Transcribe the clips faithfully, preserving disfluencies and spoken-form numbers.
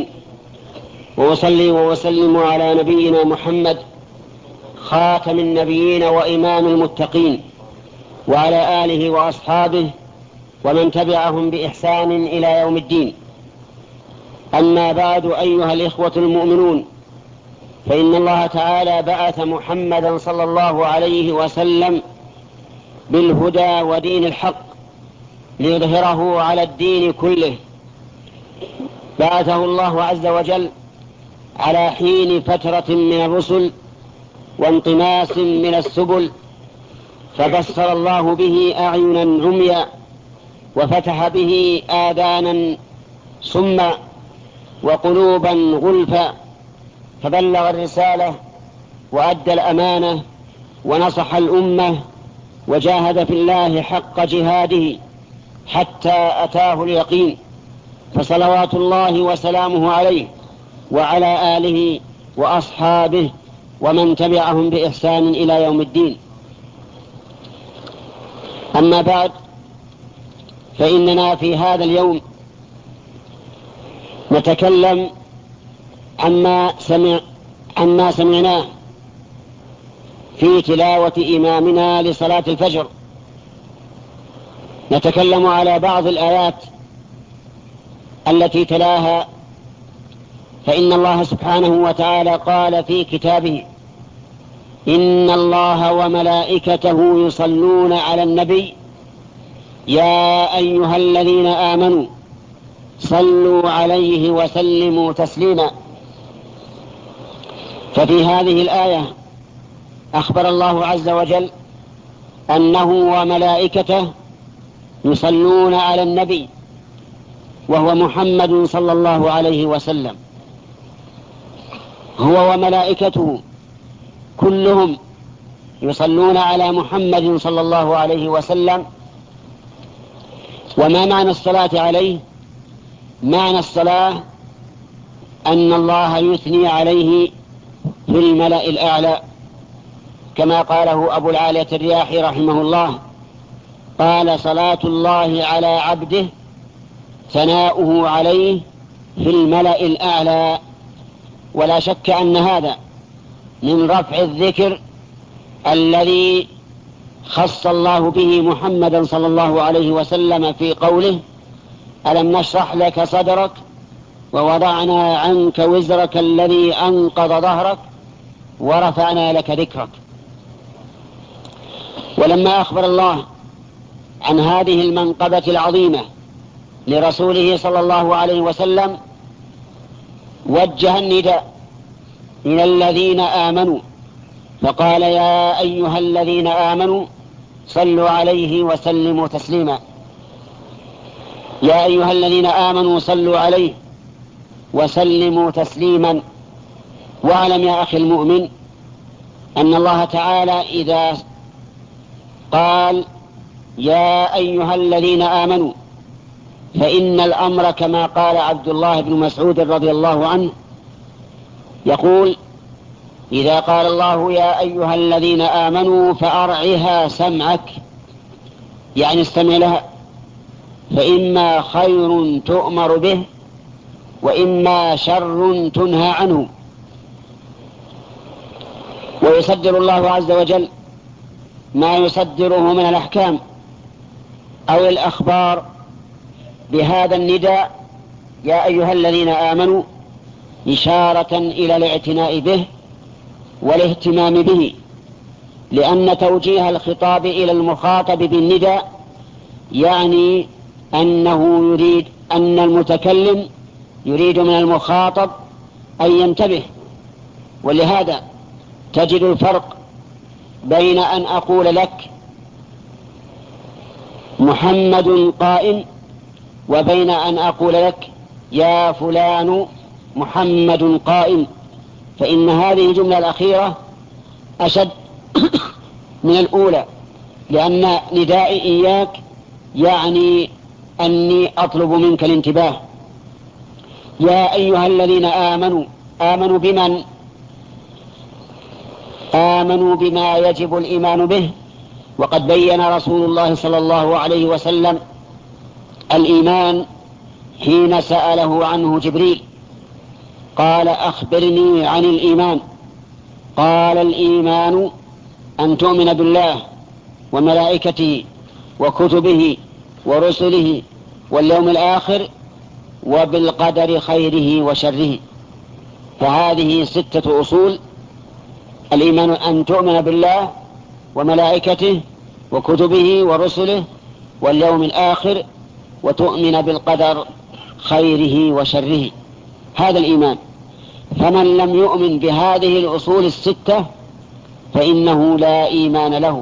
المرسلين، وأصلي وأسلم على نبينا محمد خاتم النبيين وإمام المتقين، وعلى آله وأصحابه ومن تبعهم بإحسان إلى يوم الدين. أما بعد، أيها الإخوة المؤمنون، فإن الله تعالى بعث محمدا صلى الله عليه وسلم بالهدى ودين الحق ليظهره على الدين كله. بعثه الله عز وجل على حين فترة من الرسل وانطماس من السبل، فبصر الله به أعينا عميا، وفتح به آذانا صما، وقلوبا غلفا، فبلغ الرسالة وأدى الأمانة ونصح الأمة وجاهد في الله حق جهاده حتى أتاه اليقين، فصلوات الله وسلامه عليه وعلى آله وأصحابه ومن تبعهم بإحسان إلى يوم الدين. أما بعد، فإننا في هذا اليوم نتكلم عما سمع عما سمعناه في تلاوة إمامنا لصلاة الفجر. نتكلم على بعض الآيات التي تلاها، فإن الله سبحانه وتعالى قال في كتابه: إن الله وملائكته يصلون على النبي يا أيها الذين آمنوا صلوا عليه وسلموا تسليما. ففي هذه الآية أخبر الله عز وجل أنه وملائكته يصلون على النبي، وهو محمد صلى الله عليه وسلم. هو وملائكته كلهم يصلون على محمد صلى الله عليه وسلم. وما معنى الصلاة عليه؟ معنى الصلاة أن الله يثني عليه في الملأ الأعلى، كما قاله أبو العالية الرياحي رحمه الله، قال: صلاة الله على عبده ثناؤه عليه في الملأ الأعلى. ولا شك أن هذا من رفع الذكر الذي خص الله به محمدا صلى الله عليه وسلم في قوله: ألم نشرح لك صدرك ووضعنا عنك وزرك الذي أنقض ظهرك ورفعنا لك ذكرك. ولما أخبر الله عن هذه المنقبة العظيمة لرسوله صلى الله عليه وسلم، وجه النداء إلى الذين آمنوا فقال: يا أيها الذين آمنوا صلوا عليه وسلموا تسليما. يا أيها الذين آمنوا صلوا عليه وسلموا تسليما. واعلم يا أخي المؤمن أن الله تعالى إذا قال يا أيها الذين آمنوا، فإن الأمر كما قال عبد الله بن مسعود رضي الله عنه، يقول: إذا قال الله يا أيها الذين آمنوا فأرعها سمعك، يعني استمع لها، فإما خير تؤمر به وإما شر تنهى عنه. ويصدر الله عز وجل ما يصدره من الأحكام أو الأخبار بهذا النداء يا أيها الذين آمنوا، إشارة إلى الاعتناء به والاهتمام به، لأن توجيه الخطاب إلى المخاطب بالنداء يعني أنه يريد أن المتكلم يريد من المخاطب أن ينتبه. ولهذا تجد الفرق بين أن أقول لك محمد قائم وبين أن أقول لك يا فلان محمد قائم، فإن هذه الجملة الأخيرة أشد من الأولى، لأن ندائي إياك يعني أني أطلب منك الانتباه. يا أيها الذين آمنوا، آمنوا بمن؟ آمنوا بما يجب الإيمان به، وقد بين رسول الله صلى الله عليه وسلم الإيمان حين سأله عنه جبريل، قال أخبرني عن الإيمان. قال الإيمان أن تؤمن بالله وملائكته وكتبه ورسله واليوم الآخر وبالقدر خيره وشره. فهذه ستة أصول: الإيمان أن تؤمن بالله وملائكته وكتبه ورسله واليوم الآخر وتؤمن بالقدر خيره وشره. هذا الإيمان. فمن لم يؤمن بهذه الأصول الستة فإنه لا إيمان له.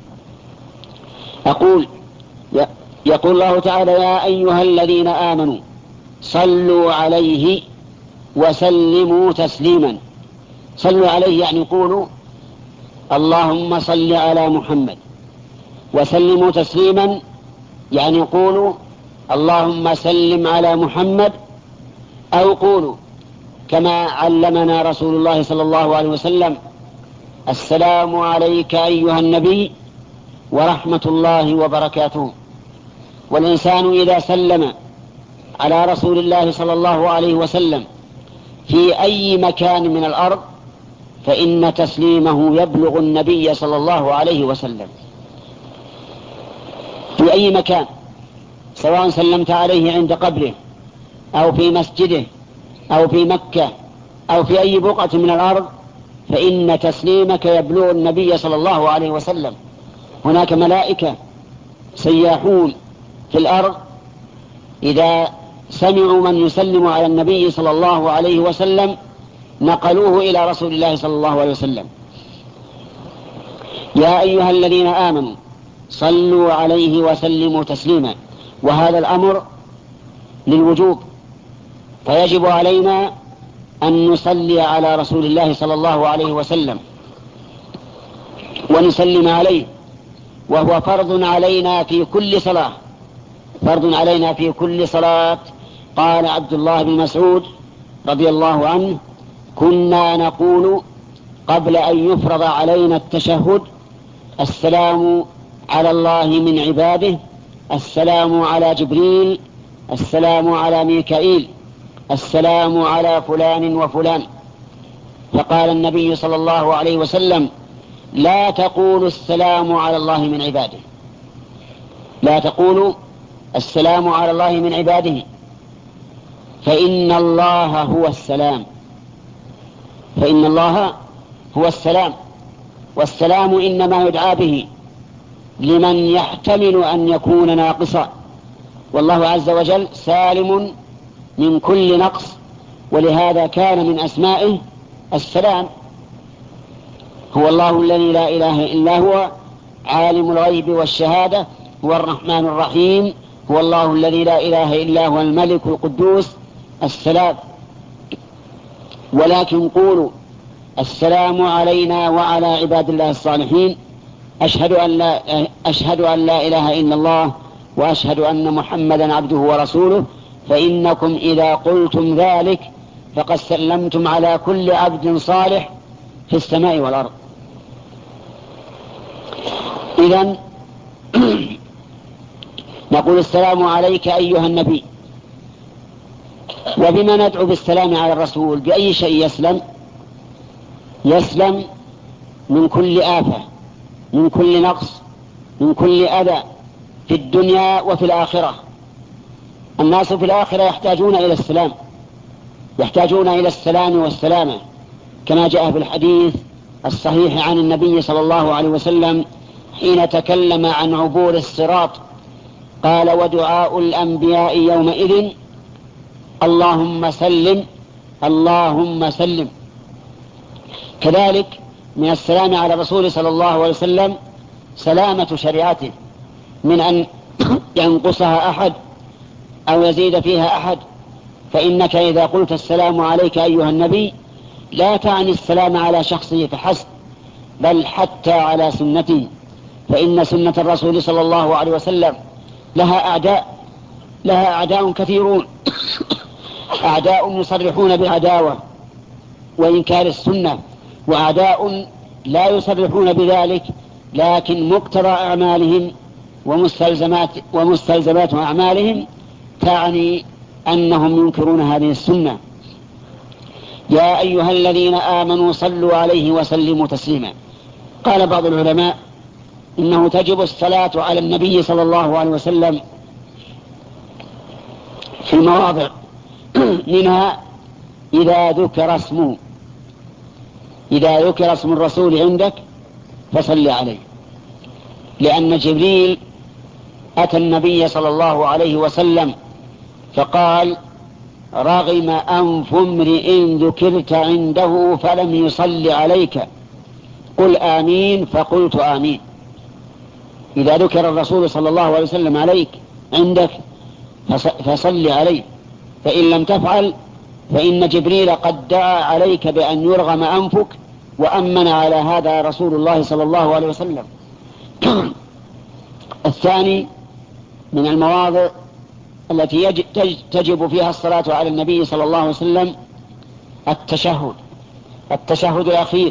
أقول يقول الله تعالى: يا أيها الذين آمنوا صلوا عليه وسلموا تسليما. صلوا عليه يعني قولوا اللهم صل على محمد. وسلموا تسليما يعني قولوا اللهم سلم على محمد، أو قولوا كما علمنا رسول الله صلى الله عليه وسلم: السلام عليك أيها النبي ورحمة الله وبركاته. والإنسان إذا سلم على رسول الله صلى الله عليه وسلم في أي مكان من الأرض فإن تسليمه يبلغ النبي صلى الله عليه وسلم في أي مكان، سواء سلمت عليه عند قبره أو في مسجده أو في مكة أو في أي بقعة من الأرض، فإن تسليمك يبلغ النبي صلى الله عليه وسلم. هناك ملائكة سياحون في الأرض إذا سمعوا من يسلم على النبي صلى الله عليه وسلم نقلوه إلى رسول الله صلى الله عليه وسلم. يا أيها الذين آمنوا صلوا عليه وسلموا تسليما. وهذا الأمر للوجوب، فيجب علينا أن نصلي على رسول الله صلى الله عليه وسلم ونسلم عليه، وهو فرض علينا في كل صلاة، فرض علينا في كل صلاة. قال عبد الله بن مسعود رضي الله عنه: كنا نقول قبل أن يفرض علينا التشهد: السلام على الله من عباده، السلام على جبريل، السلام على ميكائيل، السلام على فلان وفلان. فقال النبي صلى الله عليه وسلم: لا تقولوا السلام على الله من عباده، لا تقولوا السلام على الله من عباده، فإن الله هو السلام، فإن الله هو السلام. والسلام إنما يدعى به لمن يحتمل أن يكون ناقصا، والله عز وجل سالم من كل نقص، ولهذا كان من أسمائه السلام. هو الله الذي لا إله إلا هو عالم الغيب والشهادة، هو الرحمن الرحيم، هو الله الذي لا إله إلا هو الملك القدوس السلام. ولكن قولوا السلام علينا وعلى عباد الله الصالحين، أشهد أن لا, أشهد أن لا إله إلا الله وأشهد أن محمدا عبده ورسوله، فإنكم إذا قلتم ذلك فقد سلمتم على كل عبد صالح في السماء والأرض. إذن نقول السلام عليك أيها النبي. وبما ندعو بالسلام على الرسول؟ بأي شيء يسلم؟ يسلم من كل آفة، من كل نقص، من كل أذى في الدنيا وفي الآخرة. الناس في الآخرة يحتاجون إلى السلام، يحتاجون إلى السلام والسلامة، كما جاء في الحديث الصحيح عن النبي صلى الله عليه وسلم حين تكلم عن عبور الصراط قال: ودعاء الأنبياء يومئذ اللهم سلم اللهم سلم. كذلك من السلام على الرسول صلى الله عليه وسلم سلامة شريعته من أن ينقصها أحد أو يزيد فيها أحد. فإنك إذا قلت السلام عليك أيها النبي لا تعني السلام على شخصه فحسب، بل حتى على سنته، فإن سنة الرسول صلى الله عليه وسلم لها أعداء، لها أعداء كثيرون، أعداء يصرحون بعداوة وإنكار السنة، وأعداء لا يصرحون بذلك لكن مقتضى أعمالهم ومستلزمات, ومستلزمات أعمالهم تعني أنهم ينكرون هذه السنة. يا أيها الذين آمنوا صلوا عليه وسلموا تسليما. قال بعض العلماء إنه تجب الصلاة على النبي صلى الله عليه وسلم في مواضع منها إذا ذكر اسمه، إذا ذكر اسم الرسول عندك فصل عليه، لأن جبريل أتى النبي صلى الله عليه وسلم فقال رغم أنف امرئ ذكرت عنده فلم يصل عليك قل آمين، فقلت آمين. إذا ذكر الرسول صلى الله عليه وسلم عليك عندك فصل عليه، فإن لم تفعل فإن جبريل قد دعا عليك بأن يرغم أنفك، وأمن على هذا رسول الله صلى الله عليه وسلم. الثاني من المواضع التي تجب فيها الصلاة على النبي صلى الله عليه وسلم التشهد، التشهد الأخير،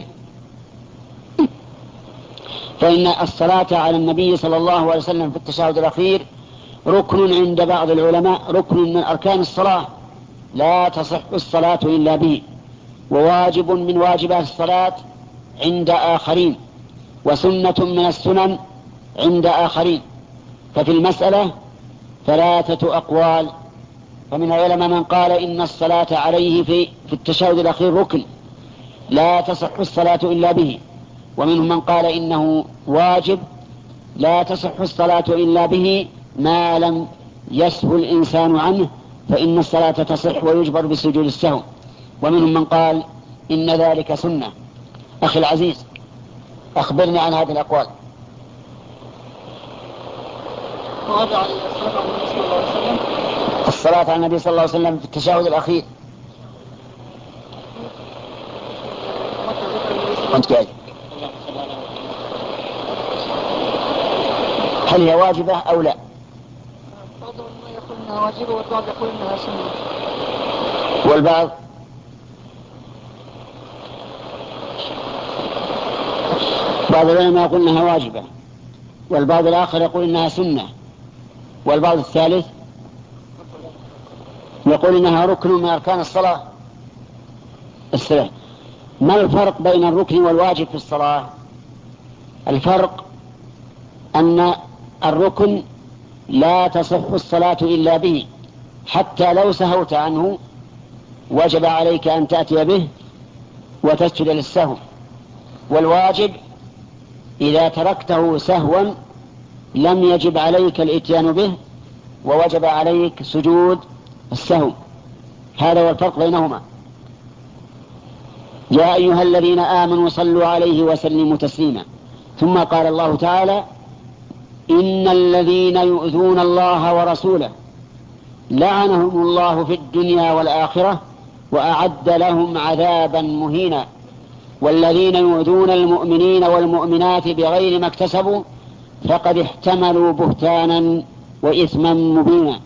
فإن الصلاة على النبي صلى الله عليه وسلم في التشهد الأخير ركن عند بعض العلماء، ركن من أركان الصلاة لا تصح الصلاة إلا به، وواجب من واجبات الصلاة عند آخرين، وسنة من السنن عند آخرين. ففي المسألة ثلاثة أقوال، فمن العلماء من قال إن الصلاة عليه في, في التشهد الأخير ركن لا تصح الصلاة إلا به، ومنهم من قال إنه واجب لا تصح الصلاة إلا به ما لم يسهو الإنسان عنه، فإن الصلاة تصح ويجبر بسجود السهو، ومنهم من قال إن ذلك سنة. أخي العزيز أخبرني عن هذه الأقوال. الصلاة على النبي صلى الله عليه وسلم في التشهد الأخير هل هي واجبة أو لا؟ بعض يقول إنها واجبة والبعض يقول إنها سنة. والبعض بعض العلماء يقول إنها واجبة، والبعض الآخر يقول إنها سنة، والبعض الثالث يقول إنها ركن من أركان الصلاة. الصلاة ما الفرق بين الركن والواجب في الصلاة؟ الفرق أن الركن لا تصح الصلاة إلا به، حتى لو سهوت عنه وجب عليك أن تأتي به وتسجد للسهو، والواجب إذا تركته سهوا لم يجب عليك الإتيان به ووجب عليك سجود السهو. هذا هو الفرق بينهما. يا أيها الذين آمنوا صلوا عليه وسلموا تسليما. ثم قال الله تعالى إن الذين يؤذون الله ورسوله لعنهم الله في الدنيا والآخرة وأعد لهم عذابا مهينا، والذين يؤذون المؤمنين والمؤمنات بغير ما اكتسبوا فقد احتملوا بهتانا وإثما مبينا.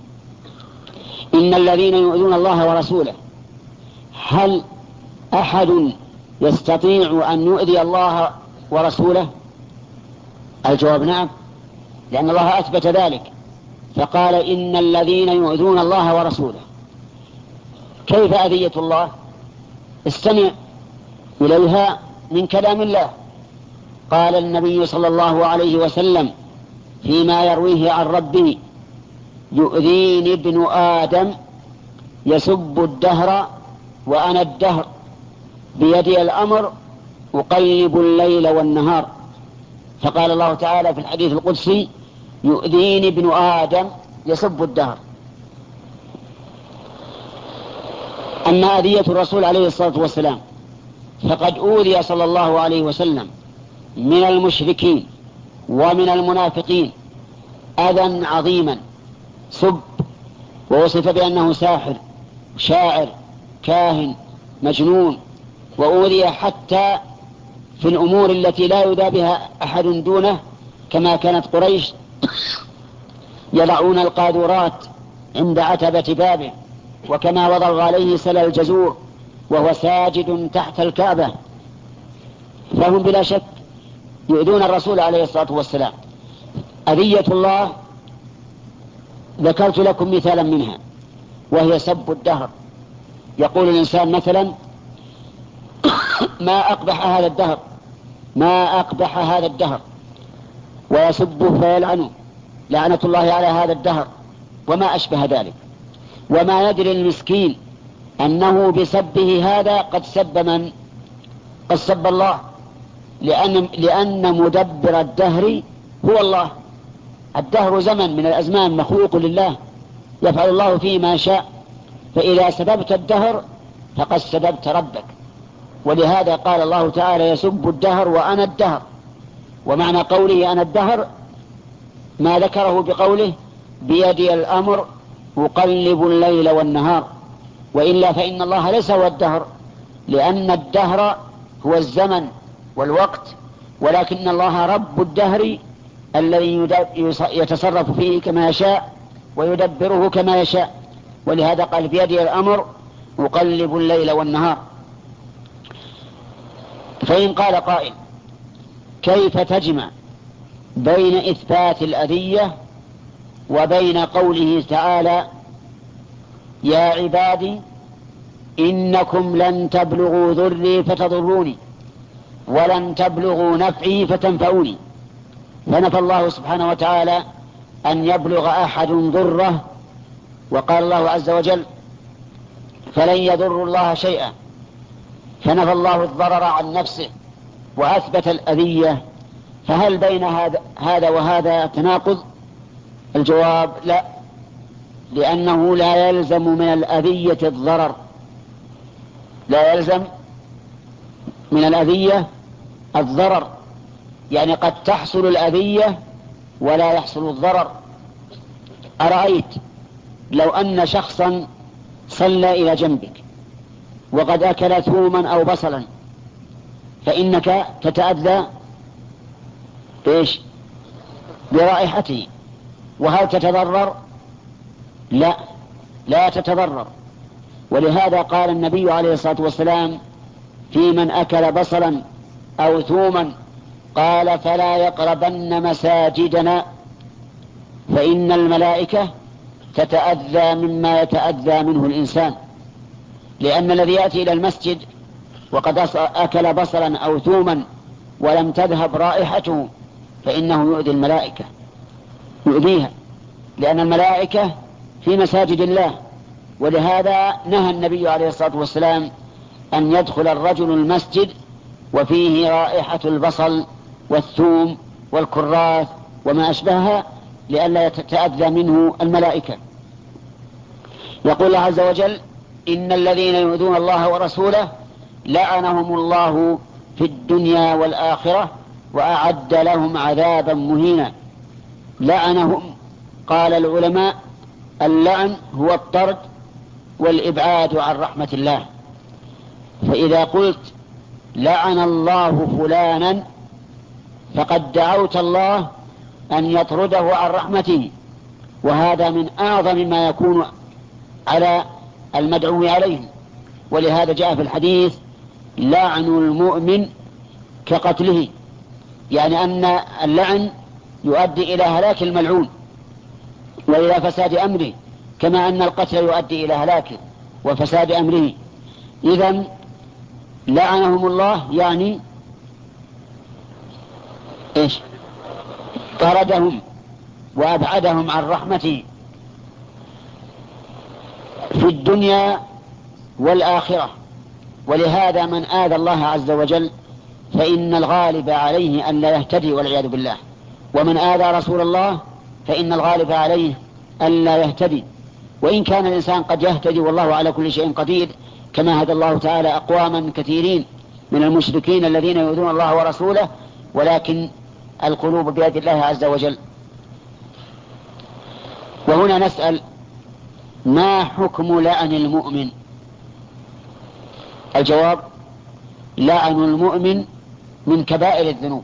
إن الذين يؤذون الله ورسوله، هل أحد يستطيع أن يؤذي الله ورسوله؟ الجواب نعم، لأن الله أثبت ذلك فقال إن الذين يؤذون الله ورسوله. كيف أذية الله؟ استمع إليها من كلام الله. قال النبي صلى الله عليه وسلم فيما يرويه عن ربه يؤذيني ابن آدم يسب الدهر وأنا الدهر بيدي الأمر أقلب الليل والنهار. فقال الله تعالى في الحديث القدسي يؤذيني ابن آدم يسب الدهر. أما أذية الرسول عليه الصلاة والسلام فقد أوذي صلى الله عليه وسلم من المشركين ومن المنافقين أذى عظيما، سب ووصف بأنه ساحر شاعر كاهن مجنون، وأوذي حتى في الأمور التي لا يدى بها أحد دونه، كما كانت قريش يضعون القاذورات عند عتبة بابه، وكما وضع عليه سل الجزور وهو ساجد تحت الكعبة. فهم بلا شك يؤذون الرسول عليه الصلاة والسلام. أذية الله ذكرت لكم مثالا منها وهي سب الدهر، يقول الإنسان مثلا ما أقبح هذا الدهر، ما أقبح هذا الدهر، ويسبه فيلعنه لعنة الله على هذا الدهر وما أشبه ذلك، وما يدري المسكين أنه بسبه هذا قد سب من؟ قد سب الله، لأن, لأن مدبر الدهر هو الله. الدهر زمن من الأزمان مخلوق لله يفعل الله فيه ما شاء، فإذا سببت الدهر فقد سببت ربك. ولهذا قال الله تعالى يسب الدهر وأنا الدهر، ومعنى قوله أنا الدهر ما ذكره بقوله بيدي الأمر أقلب الليل والنهار، وإلا فإن الله ليس هو الدهر، لأن الدهر هو الزمن والوقت، ولكن الله رب الدهر الذي يتصرف فيه كما يشاء ويدبره كما يشاء. ولهذا قال بيدي الأمر أقلب الليل والنهار. فإن قال قائل كيف تجمع بين إثبات الأذية وبين قوله تعالى يا عبادي إنكم لن تبلغوا ضري فتضروني ولن تبلغوا نفعي فتنفعوني؟ فنفى الله سبحانه وتعالى أن يبلغ أحد ضره، وقال الله عز وجل فلن يضروا الله شيئا، فنفى الله الضرر عن نفسه وأثبت الأذية. فهل بين هذا, هذا وهذا تناقض؟ الجواب لا، لأنه لا يلزم من الأذية الضرر، لا يلزم من الأذية الضرر، يعني قد تحصل الأذية ولا يحصل الضرر. أرأيت لو أن شخصا صلى إلى جنبك وقد أكل ثوما أو بصلا، فإنك تتأذى إيش برائحته، وهل تتضرر؟ لا، لا تتضرر. ولهذا قال النبي عليه الصلاة والسلام في من أكل بصلا أو ثوما قال فلا يقربن مساجدنا فإن الملائكة تتأذى مما يتأذى منه الإنسان، لأن الذي يأتي إلى المسجد وقد أكل بصلا أو ثوما ولم تذهب رائحته فإنه يؤذي الملائكة، يؤذيها، لأن الملائكة في مساجد الله. ولهذا نهى النبي عليه الصلاة والسلام أن يدخل الرجل المسجد وفيه رائحة البصل والثوم والكراث وما أشبهها لئلا تتأذى منه الملائكة. يقول الله عز وجل إن الذين يؤذون الله ورسوله لعنهم الله في الدنيا والآخرة وأعد لهم عذابا مهينا. لعنهم، قال العلماء اللعن هو الطرد والإبعاد عن رحمة الله. فإذا قلت لعن الله فلانا فقد دعوت الله أن يطرده عن رحمته، وهذا من أعظم ما يكون على المدعو عليه. ولهذا جاء في الحديث لعن المؤمن كقتله، يعني أن اللعن يؤدي إلى هلاك الملعون وإلى فساد أمره، كما أن القتل يؤدي إلى هلاكه وفساد أمره. إذن لعنهم الله يعني إيش؟ طردهم وأبعدهم عن رحمته في الدنيا والآخرة. ولهذا من آذى الله عز وجل فإن الغالب عليه أن لا يهتدي والعياذ بالله، ومن آذى رسول الله فإن الغالب عليه أن لا يهتدي، وإن كان الإنسان قد يهتدي والله على كل شيء قدير، كما هدى الله تعالى أقواما كثيرين من المشركين الذين يؤذون الله ورسوله، ولكن القلوب بيد الله عز وجل. وهنا نسأل ما حكم لعن المؤمن؟ الجواب لعن المؤمن من كبائر الذنوب،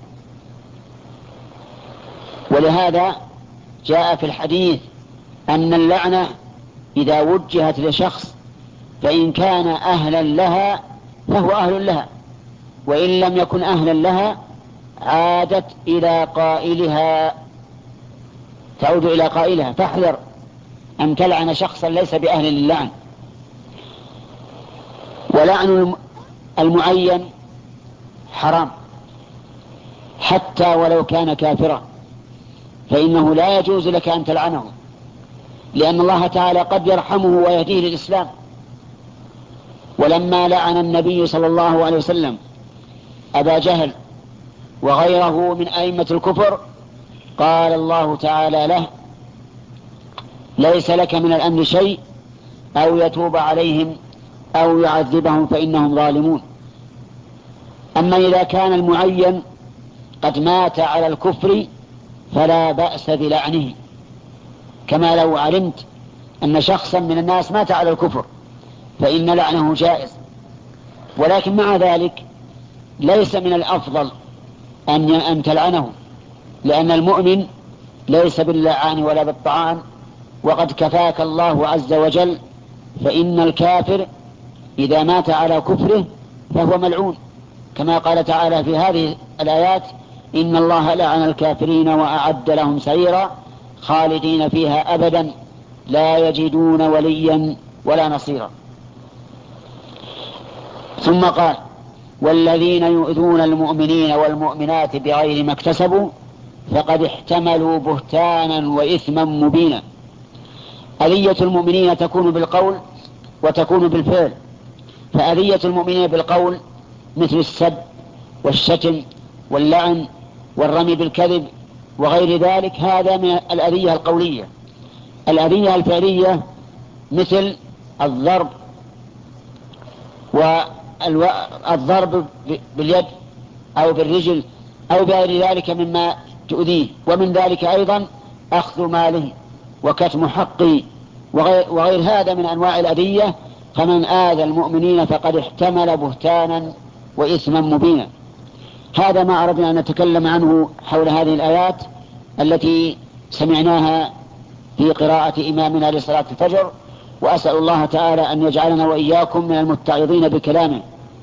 ولهذا جاء في الحديث أن اللعنة إذا وجهت لشخص فإن كان أهلا لها فهو أهل لها، وإن لم يكن أهلا لها عادت إلى قائلها، تعود إلى قائلها. فاحذر أن تلعن شخصا ليس بأهل للعن. ولعن المعين حرام حتى ولو كان كافرا، فإنه لا يجوز لك أن تلعنه، لأن الله تعالى قد يرحمه ويهديه للإسلام. ولما لعن النبي صلى الله عليه وسلم أبا جهل وغيره من أئمة الكفر قال الله تعالى له: ليس لك من الأمر شيء أو يتوب عليهم أو يعذبهم فإنهم ظالمون. أما إذا كان المعين قد مات على الكفر فلا بأس بلعنه، كما لو علمت أن شخصا من الناس مات على الكفر فإن لعنه جائز. ولكن مع ذلك ليس من الأفضل أن تلعنه، لأن المؤمن ليس باللعان ولا بالطعان، وقد كفاك الله عز وجل. فإن الكافر إذا مات على كفره فهو ملعون، كما قال تعالى في هذه الآيات: إن الله لعن الكافرين وأعد لهم سعيرا خالدين فيها أبدا لا يجدون وليا ولا نصيرا. ثم قال: والذين يؤذون المؤمنين والمؤمنات بغير ما اكتسبوا فقد احتملوا بهتانا وإثما مبينا. أذية المؤمنين تكون بالقول وتكون بالفعل. فأذية المؤمنين بالقول مثل السب والشتم واللعن والرمي بالكذب وغير ذلك، هذا من الأذية القولية. الأذية الفعلية مثل الضرب والضرب باليد أو بالرجل أو بغير ذلك مما تؤذيه، ومن ذلك أيضا أخذ ماله وكتم حقه وغير, وغير هذا من أنواع الأذية. فمن آذى المؤمنين فقد احتمل بهتانا وإثما مبينا. هذا ما أردنا أن نتكلم عنه حول هذه الآيات التي سمعناها في قراءة إمامنا لصلاة الفجر، وأسأل الله تعالى أن يجعلنا وإياكم من المتعظين بكلامه.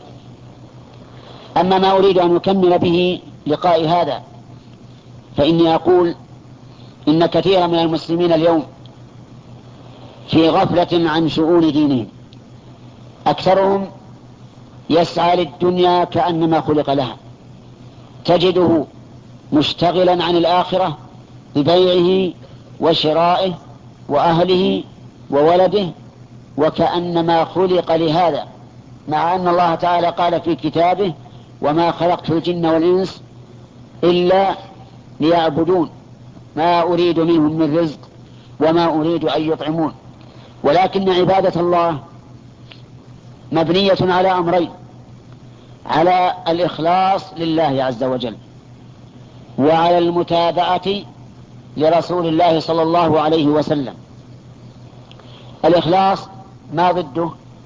أما ما أريد أن أكمل به لقاء هذا فإني أقول إن كثيرا من المسلمين اليوم في غفلة عن شؤون دينهم. أكثرهم يسعى للدنيا كأنما خلق لها، تجده مشتغلا عن الآخرة ببيعه وشرائه وأهله وولده وكأنما خلق لهذا، مع أن الله تعالى قال في كتابه: وما خلقت الجن والإنس إلا ليعبدون ما أريد منهم من رزق وما أريد أن يطعمون. ولكن عبادة الله مبنية على أمرين: على الإخلاص لله عز وجل، وعلى المتابعة لرسول الله صلى الله عليه وسلم. الإخلاص ما ضده؟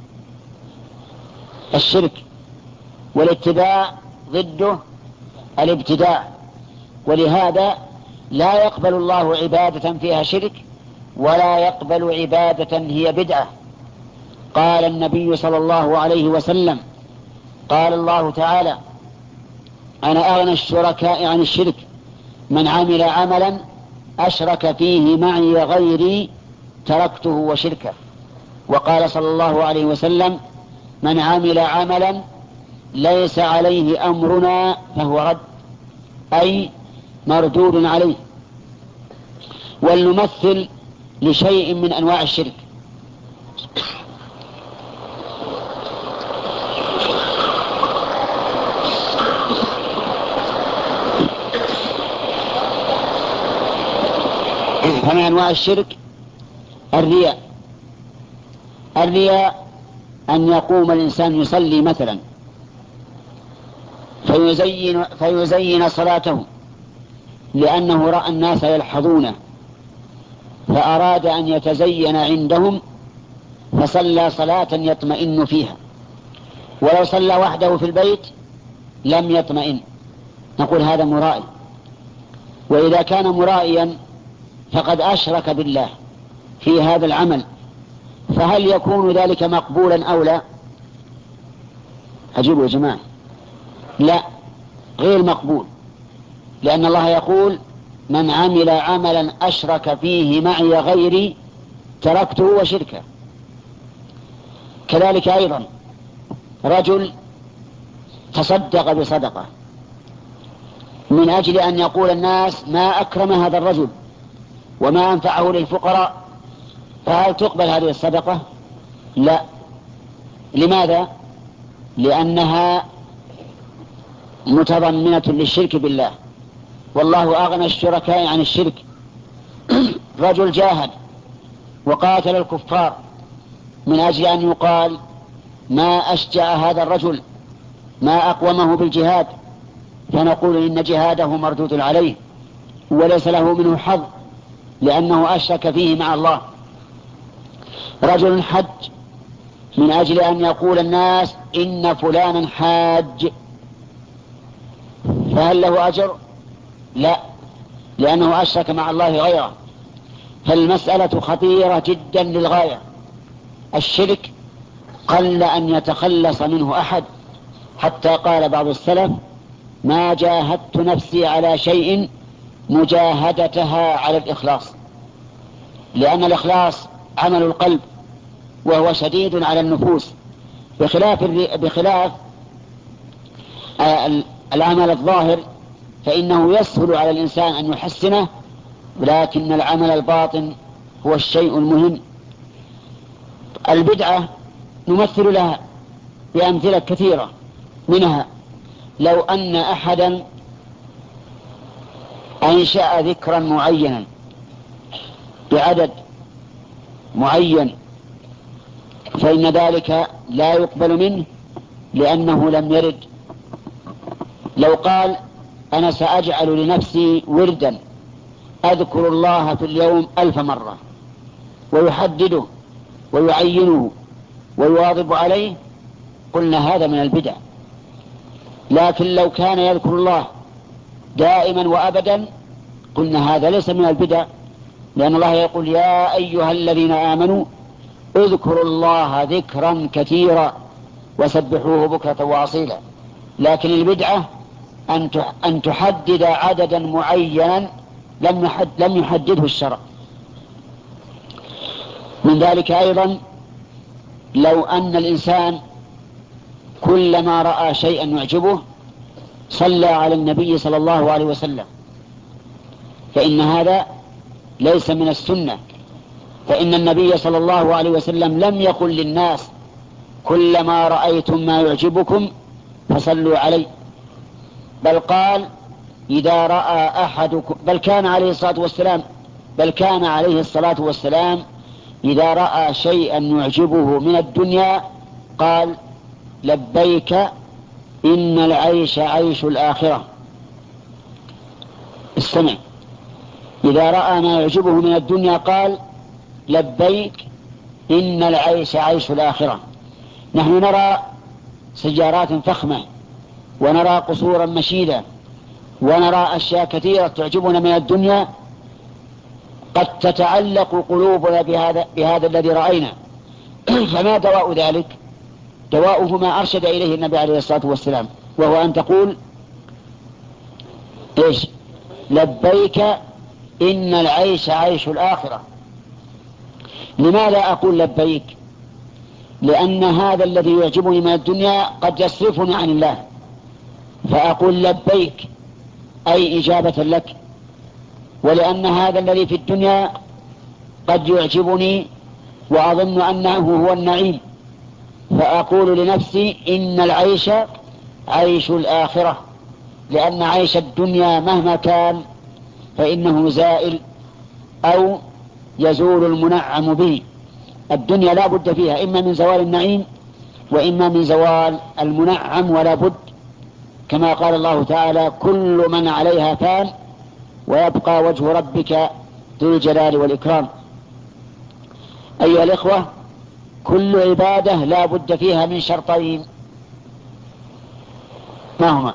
الشرك، والاتباع ضده الابتداع. ولهذا لا يقبل الله عبادة فيها شرك ولا يقبل عبادة هي بدعة. قال النبي صلى الله عليه وسلم: قال الله تعالى: أنا أغنى الشركاء عن الشرك من عمل عملا أشرك فيه معي غيري تركته وشركه. وقال صلى الله عليه وسلم: من عمل عملا ليس عليه أمرنا فهو رد، أي مردود عليه. ولنمثل لشيء من أنواع الشرك. فمن أنواع الشرك الرياء. الرياء أن يقوم الإنسان يصلي مثلا فيزين, فيزين صلاته لأنه رأى الناس يلحظونه فأراد أن يتزين عندهم فصلى صلاة يطمئن فيها، ولو صلى وحده في البيت لم يطمئن. نقول هذا مرائي. وإذا كان مرائيا فقد أشرك بالله في هذا العمل، فهل يكون ذلك مقبولا أو لا؟ أجيبوا يا جماعة. لا، غير مقبول، لأن الله يقول: من عمل عملا أشرك فيه معي غيري تركته وشركه. كذلك أيضا رجل تصدق بصدقة من أجل أن يقول الناس ما أكرم هذا الرجل وما أنفعه للفقراء، فهل تقبل هذه الصدقة؟ لا. لماذا؟ لأنها متضمنة للشرك بالله، والله أغنى الشركاء عن الشرك. رجل جاهد وقاتل الكفار من أجل أن يقال ما أشجع هذا الرجل، ما أقومه بالجهاد، فنقول إن جهاده مردود عليه وليس له منه حظ لأنه أشرك فيه مع الله. رجل حج من أجل أن يقول الناس إن فلانا حاج، فهل له أجر؟ لا، لأنه أشرك مع الله غيره. فالمسألة خطيرة جدا للغاية. الشرك قل أن يتخلص منه أحد، حتى قال بعض السلف ما جاهدت نفسي على شيء مجاهدتها على الإخلاص، لأن الإخلاص عمل القلب وهو شديد على النفوس، بخلاف, بخلاف العمل الظاهر فإنه يسهل على الإنسان أن يحسنه، لكن العمل الباطن هو الشيء المهم. البدعة نمثل لها بأمثلة كثيرة، منها لو أن أحدا أنشأ ذكرا معينا بعدد معين فإن ذلك لا يقبل منه لأنه لم يرد. لو قال أنا سأجعل لنفسي وردا أذكر الله في اليوم ألف مرة ويحدده ويعينه ويواظب عليه، قلنا هذا من البدع. لكن لو كان يذكر الله دائما وأبدا قلنا هذا ليس من البدع، لأن الله يقول يا أيها الذين آمنوا اذكروا الله ذكرا كثيرا وسبحوه بكرة وأصيلا. لكن البدعة أن تحدد عددا معينا لم يحدده الشرع. من ذلك أيضا لو أن الإنسان كلما رأى شيئا يعجبه صلى على النبي صلى الله عليه وسلم، فإن هذا ليس من السنة، فإن النبي صلى الله عليه وسلم لم يقل للناس كلما رأيتم ما يعجبكم فصلوا عليه، بل قال إذا رأى أحدكم بل كان عليه الصلاة والسلام بل كان عليه الصلاة والسلام إذا رأى شيئا يعجبه من الدنيا قال لبيك إن العيش عيش الآخرة. استمع، إذا رأى ما يعجبه من الدنيا قال لبيك إن العيش عيش الآخرة. نحن نرى سيارات فخمة ونرى قصورا مشيدة ونرى أشياء كثيرة تعجبنا من الدنيا، قد تتعلق قلوبنا بهذا, بهذا الذي رأينا. فما دواء ذلك؟ دواؤه ما أرشد إليه النبي عليه الصلاة والسلام، وهو أن تقول إيش؟ لبيك إن العيش عيش الآخرة. لماذا أقول لبيك؟ لأن هذا الذي يعجبني من الدنيا قد يصرفني عن الله، فأقول لبيك أي إجابة لك. ولأن هذا الذي في الدنيا قد يعجبني وأظن أنه هو النعيم، فأقول لنفسي إن العيش عيش الآخرة، لأن عيش الدنيا مهما كان فإنه زائل أو يزول المنعم به. الدنيا لا بد فيها إما من زوال النعيم وإما من زوال المنعم ولا بد، كما قال الله تعالى كل من عليها فان ويبقى وجه ربك ذو الجلال والإكرام. أيها الإخوة، كل عبادة لا بد فيها من شرطين، ما هما؟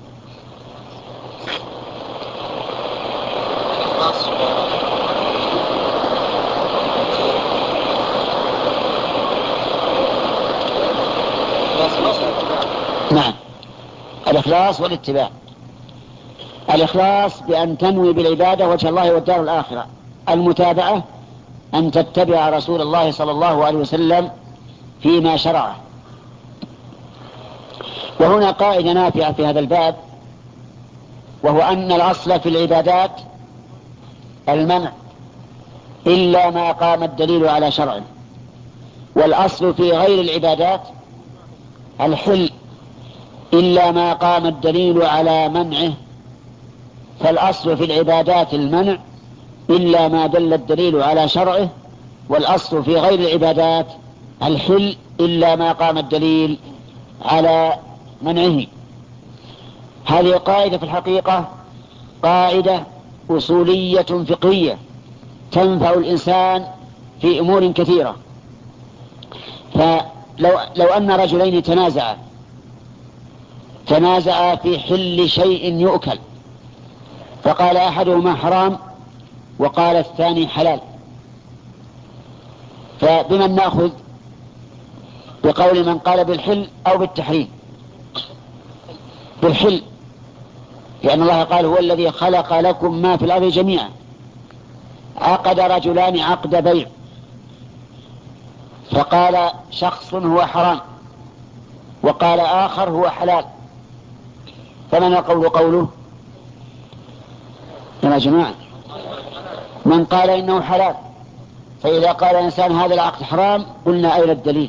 نعم، الإخلاص والاتباع. الإخلاص بأن تنوي بالعبادة وجه الله والدار الآخرة. المتابعة أن تتبع رسول الله صلى الله عليه وسلم فيما شرعه. وهنا قاعدة نافعة في هذا الباب، وهو أن الأصل في العبادات المنع إلا ما قام الدليل على شرعه، والأصل في غير العبادات الحل إلا ما قام الدليل على منعه. فالأصل في العبادات المنع إلا ما دل الدليل على شرعه، والأصل في غير العبادات الحل إلا ما قام الدليل على منعه. هذه قاعدة في الحقيقة قاعدة أصولية فقهية تنفع الإنسان في أمور كثيرة. فلو لو أن رجلين تنازعا تنازعا في حل شيء يؤكل، فقال أحدهما حرام وقال الثاني حلال، فبمن نأخذ؟ بقول من قال بالحل أو بالتحريم؟ بالحل، لأن الله قال هو الذي خلق لكم ما في الأرض جميعا. عقد رجلان عقد بيع، فقال شخص هو حرام وقال آخر هو حلال، فمن القول قوله يا جماعة؟ من قال إنه حلال. فإذا قال الإنسان هذا العقد حرام قلنا أين الدليل؟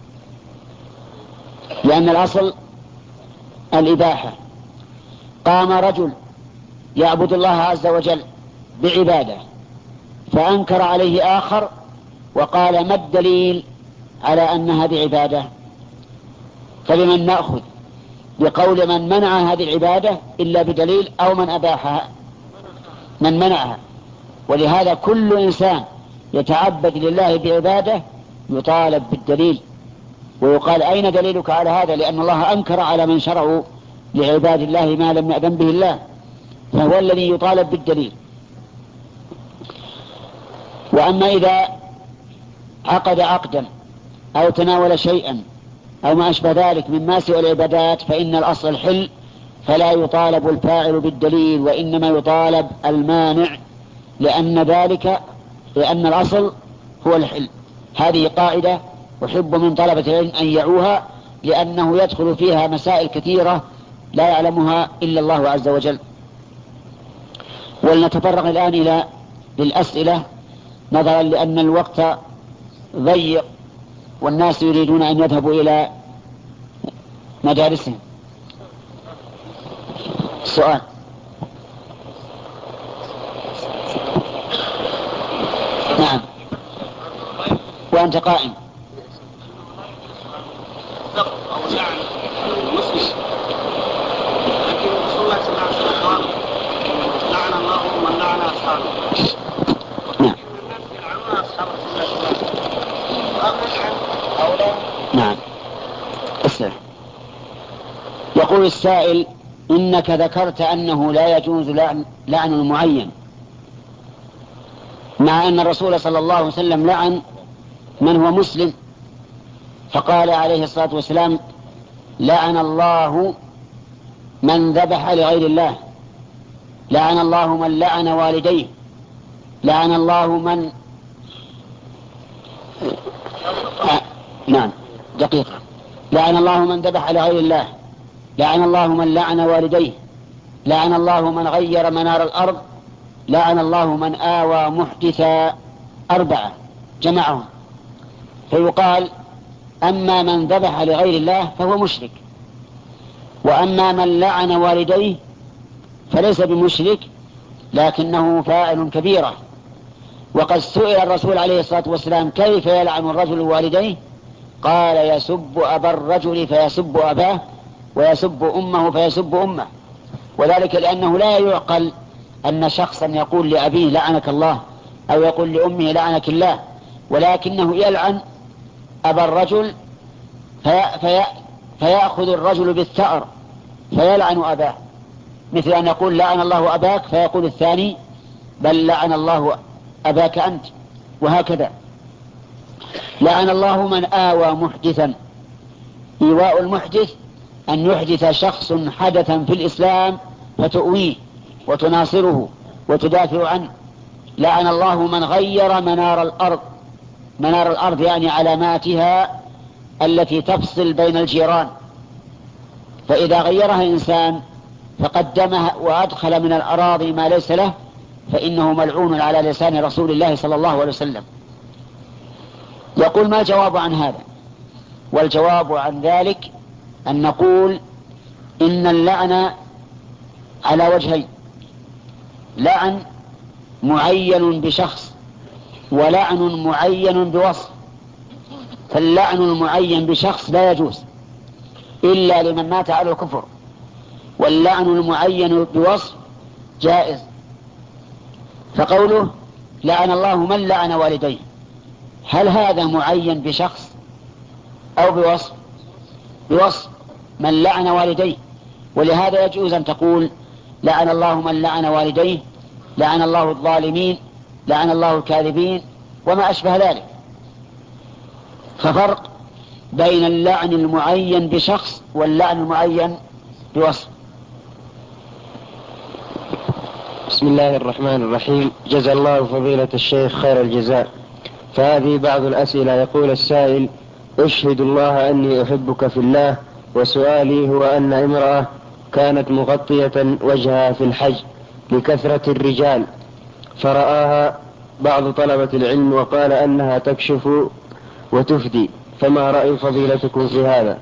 لأن الأصل الإباحة. قام رجل يعبد الله عز وجل بعبادة فأنكر عليه آخر وقال ما الدليل على أن هذه عبادة؟ فبمن نأخذ؟ بقول من منع هذه العبادة إلا بدليل، أو من أباحها؟ من منعها. ولهذا كل إنسان يتعبد لله بعبادة يطالب بالدليل، ويقال أين دليلك على هذا؟ لأن الله أنكر على من شرعوا لعباد الله ما لم يأذن به الله، فهو الذي يطالب بالدليل. وأما إذا عقد عقدا أو تناول شيئا أو ما أشبه ذلك مما سوى العبادات فإن الأصل الحل، فلا يطالب الفاعل بالدليل وإنما يطالب المانع، لأن ذلك لأن الأصل هو الحل. هذه قاعدة أحب من طلبة العلم أن يعوها، لأنه يدخل فيها مسائل كثيرة لا يعلمها إلا الله عز وجل. ولنتفرغ الآن إلى للأسئلة نظرا لأن الوقت ضيق والناس يريدون أن يذهبوا إلى مدارسهم. السؤال. نعم. وأنت قائم. نعم. اسأل. يقول السائل إنك ذكرت أنه لا يجوز لعن, لعن المعين، مع أن الرسول صلى الله عليه وسلم لعن من هو مسلم، فقال عليه الصلاة والسلام لعن الله من ذبح لغير الله، لعن الله من لعن والديه، لعن الله من آه. نعم دقيقة. لعن الله من ذبح لغير الله، لعن الله من لعن والديه، لعن الله من غير منار الأرض، لعن الله من آوى محدثا. أربعة جمعهم. فيقال أما من ذبح لغير الله فهو مشرك، وأما من لعن والديه فليس بمشرك لكنه فاعل كبيرة. وقد سئل الرسول عليه الصلاة والسلام كيف يلعن الرجل والديه؟ قال يسب أبا الرجل فيسب أباه، ويسب أمه فيسب أمه. وذلك لأنه لا يعقل أن شخصا يقول لأبيه لعنك الله أو يقول لأمه لعنك الله، ولكنه يلعن أبا الرجل في في فيأخذ الرجل بالثأر فيلعن أباه، مثل أن يقول لعن الله أباك فيقول الثاني بل لعن الله أباك أنت، وهكذا. لعن الله من آوى محدثا. إيواء المحدث أن يحدث شخص حدثا في الإسلام فتؤويه وتناصره وتدافع عنه. لعن الله من غير منار الأرض. منار الأرض يعني علاماتها التي تفصل بين الجيران. فإذا غيرها إنسان فقدمها وأدخل من الأراضي ما ليس له فإنه ملعون على لسان رسول الله صلى الله عليه وسلم. يقول: ما الجواب عن هذا؟ والجواب عن ذلك أن نقول إن اللعن على وجهين: لعن معين بشخص ولعن معين بوصف. فاللعن المعين بشخص لا يجوز إلا لمن مات على الكفر، واللعن المعين بوصف جائز. فقوله: لعن الله من لعن والديه، هل هذا معين بشخص أو بوصف؟ بوصف، من لعن والديه. ولهذا يجوز أن تقول: لعن الله من لعن والديه، لعن الله الظالمين، لعن الله الكاذبين، وما أشبه ذلك. ففرق بين اللعن المعين بشخص واللعن المعين بوصف. بسم الله الرحمن الرحيم. جزا الله فضيلة الشيخ خير الجزاء. فهذه بعض الأسئلة. يقول السائل: أشهد الله أني أحبك في الله، وسؤالي هو أن امرأة كانت مغطية وجهها في الحج لكثرة الرجال، فرآها بعض طلبة العلم وقال أنها تكشف وتفدي، فما رأي فضيلتكم في هذا؟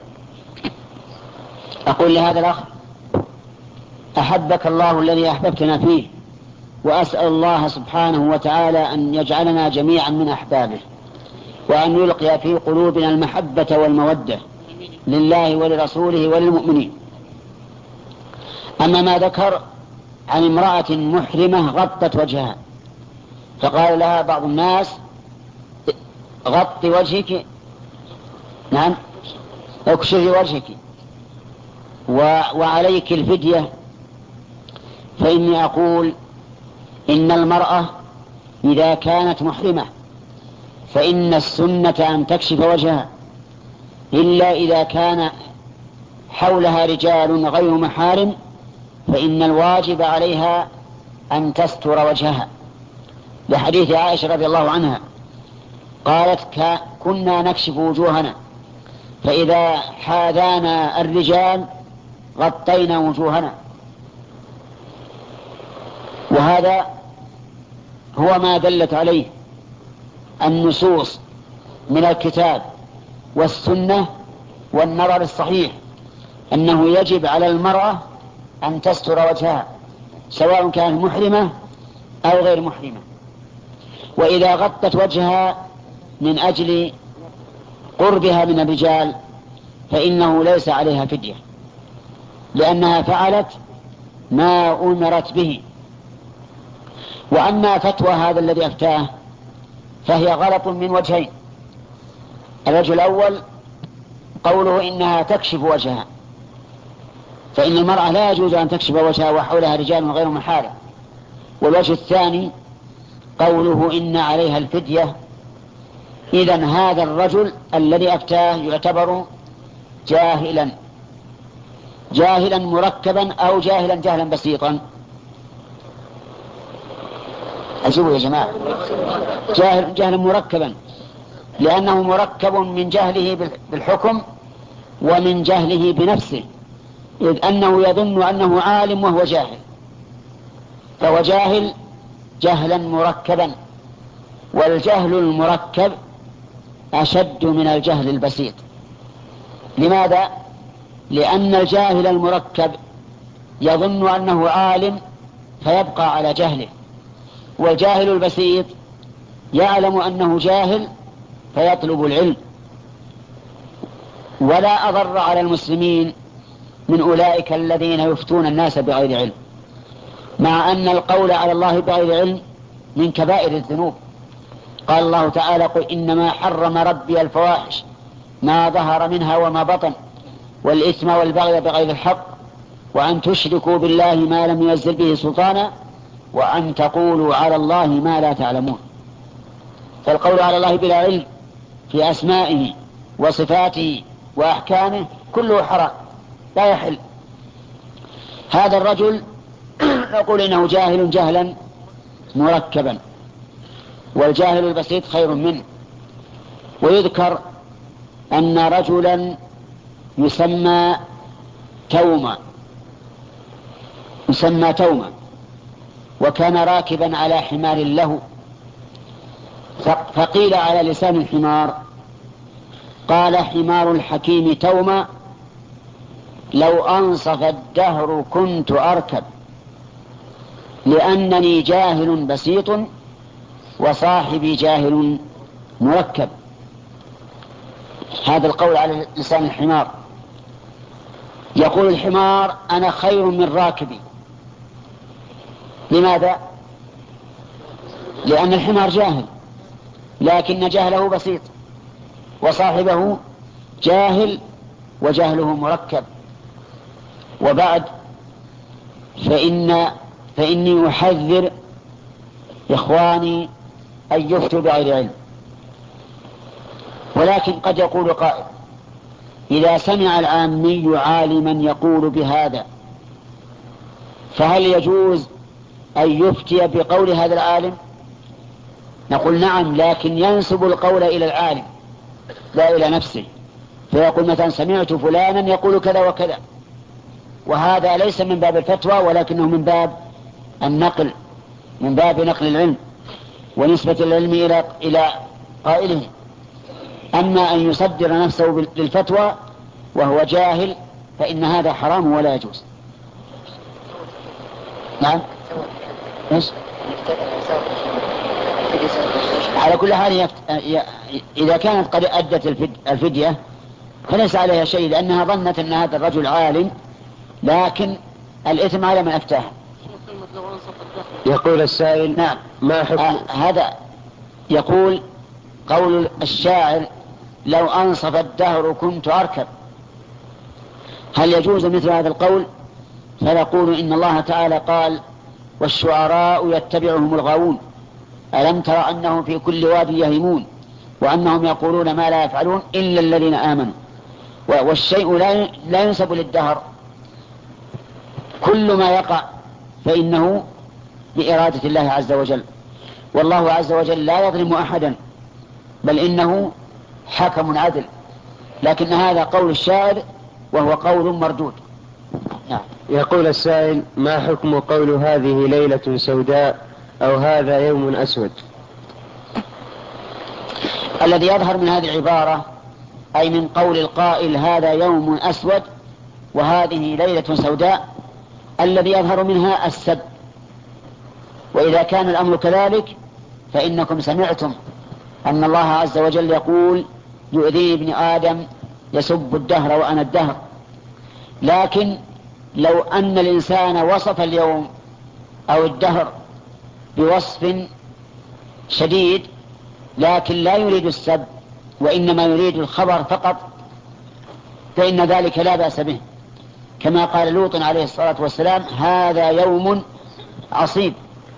أقول لهذا الأخ: أحبك الله الذي أحببتنا فيه، وأسأل الله سبحانه وتعالى أن يجعلنا جميعا من أحبابه، وأن يلقي في قلوبنا المحبة والمودة لله ولرسوله وللمؤمنين. أما ما ذكر عن امرأة محرمة غطت وجهها، فقال لها بعض الناس: غطي وجهك، نعم، اكشفي وجهك وعليك الفدية. فإني أقول إن المرأة إذا كانت محرمة فإن السنة أن تكشف وجهها، إلا إذا كان حولها رجال غير محارم فإن الواجب عليها أن تستر وجهها، لحديث عائشة رضي الله عنها قالت: كنا نكشف وجوهنا فإذا حاذانا الرجال غطينا وجوهنا. وهذا هو ما دلت عليه النصوص من الكتاب والسنة والنظر الصحيح، أنه يجب على المرأة أن تستر وجهها سواء كانت محرمة أو غير محرمة. وإذا غطت وجهها من أجل قربها من الرجال فإنه ليس عليها فدية، لأنها فعلت ما أمرت به. وأما فتوى هذا الذي أفتاه فهي غلط من وجهين: الوجه الأول قوله إنها تكشف وجهها، فإن المرأة لا يجوز أن تكشف وجهها وحولها رجال غير محارم. والوجه الثاني قوله إن عليها الفدية. إذن هذا الرجل الذي أفتاه يعتبر جاهلا جاهلا مركبا أو جاهلا جهلا بسيطا. أجيبوا يا جماعة، جاهل جهلا مركبا، لأنه مركب من جهله بالحكم ومن جهله بنفسه، إذ أنه يظن أنه عالم وهو جاهل، فهو جاهل جهلا مركبا. والجهل المركب أشد من الجهل البسيط. لماذا؟ لأن الجاهل المركب يظن أنه عالم فيبقى على جهله، والجاهل البسيط يعلم أنه جاهل فيطلب العلم. ولا أضر على المسلمين من أولئك الذين يفتون الناس بغير علم، مع أن القول على الله بغير علم من كبائر الذنوب. قال الله تعالى: قل إنما حرم ربي الفواحش ما ظهر منها وما بطن والإثم والبغي بغير الحق وأن تشركوا بالله ما لم ينزل به سلطانا وأن تقولوا على الله ما لا تعلمون. فالقول على الله بلا علم في أسمائه وصفاته وأحكامه كله حرام لا يحل. هذا الرجل نقول إنه جاهل جهلا مركبا، والجاهل البسيط خير منه. ويذكر أن رجلا يسمى توما، يسمى توما، وكان راكبا على حمار له، فقيل على لسان الحمار: قال حمار الحكيم توما: لو أنصف الدهر كنت أركب، لأنني جاهل بسيط وصاحبي جاهل مركب. هذا القول على لسان الحمار. يقول الحمار: أنا خير من راكبي. لماذا؟ لأن الحمار جاهل، لكن جهله بسيط، وصاحبه جاهل وجهله مركب. وبعد فإن فإني أحذر إخواني أن يفتوا بغير علم. ولكن قد يقول قائل: إذا سمع العامي عالما يقول بهذا فهل يجوز أن يفتي بقول هذا العالم؟ نقول: نعم، لكن ينسب القول إلى العالم لا إلى نفسه، فيقول مثلا: سمعت فلانا يقول كذا وكذا، وهذا ليس من باب الفتوى ولكنه من باب النقل، من باب نقل العلم ونسبة العلم إلى إلى قائله. أما أن يصدر نفسه للفتوى وهو جاهل فإن هذا حرام ولا يجوز. نعم. إيش؟ على كل حال إذا كانت قد أدت الفدية فليس عليها شيء، لأنها ظنت أن هذا الرجل عالم، لكن الإثم على من أفتاه. يقول السائل: نعم. ما حكم آه هذا يقول قول الشاعر: لو أنصف الدهر كنت أركب. هل يجوز مثل هذا القول؟ فنقول: إن الله تعالى قال: والشعراء يتبعهم الغاوون، ألم تر أنهم في كل واد يهيمون وأنهم يقولون ما لا يفعلون إلا الذين آمنوا. والشيء لا ينسب للدهر، كل ما يقع فإنه بإرادة الله عز وجل، والله عز وجل لا يظلم أحدا، بل إنه حكم عدل. لكن هذا قول الشاعر وهو قول مردود. نعم. يقول السائل: ما حكم قول هذه ليلة سوداء أو هذا يوم أسود؟ الذي يظهر من هذه العبارة أي من قول القائل هذا يوم أسود وهذه ليلة سوداء، الذي يظهر منها السب. وإذا كان الأمر كذلك فإنكم سمعتم أن الله عز وجل يقول: يؤذي ابن آدم يسب الدهر وأنا الدهر. لكن لو أن الإنسان وصف اليوم أو الدهر بوصف شديد لكن لا يريد السب وإنما يريد الخبر فقط، فإن ذلك لا بأس به، كما قال لوط عليه الصلاة والسلام: هذا يوم عصيب،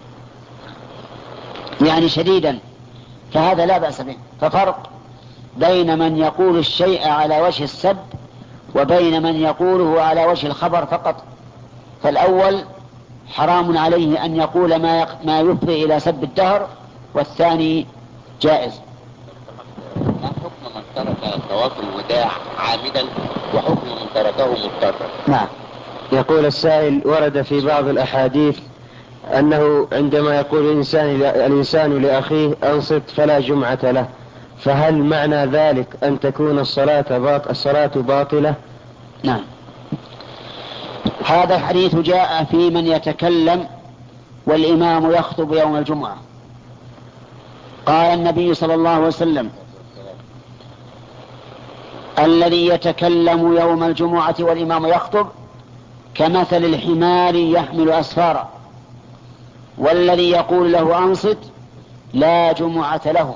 يعني شديدا، فهذا لا بأس به. ففرق بين من يقول الشيء على وجه السب وبين من يقوله على وجه الخبر فقط. فالأول حرام عليه أن يقول ما ما يفضي إلى سب الدهر، والثاني جائز. ما حكم من ترك طواف الوداع عامدا وحكم من تركه مضطرا؟ نعم. يقول السائل: ورد في بعض الأحاديث أنه عندما يقول الإنسان, الإنسان لأخيه أنصت فلا جمعة له، فهل معنى ذلك أن تكون الصلاة, باط الصلاة باطلة؟ نعم. هذا الحديث جاء في من يتكلم والإمام يخطب يوم الجمعة. قال النبي صلى الله عليه وسلم: الذي يتكلم يوم الجمعة والإمام يخطب كمثل الحمار يحمل أسفارا، والذي يقول له أنصت لا جمعة له.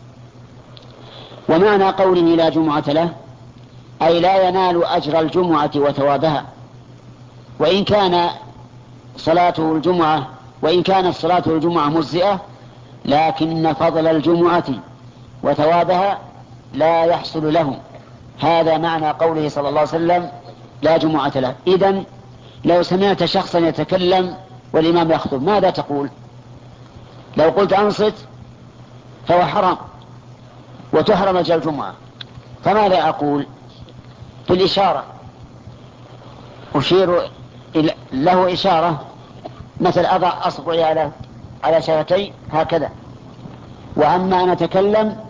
ومعنى قوله لا جمعة له أي لا ينال أجر الجمعة وثوابها، وإن كان صلاته الجمعة وإن كانت صلاته الجمعة مجزئة، لكن فضل الجمعة وثوابها لا يحصل له. هذا معنى قوله صلى الله عليه وسلم: لا جمعة له. إذن لو سمعت شخصا يتكلم والإمام يخطب ماذا تقول؟ لو قلت أنصت فهو حرام وتحرم أجر الجمعة، فماذا أقول؟ في الإشارة. أشير له إشارة، مثل أضع أصبعي على على شفتي هكذا. وأما أن أتكلم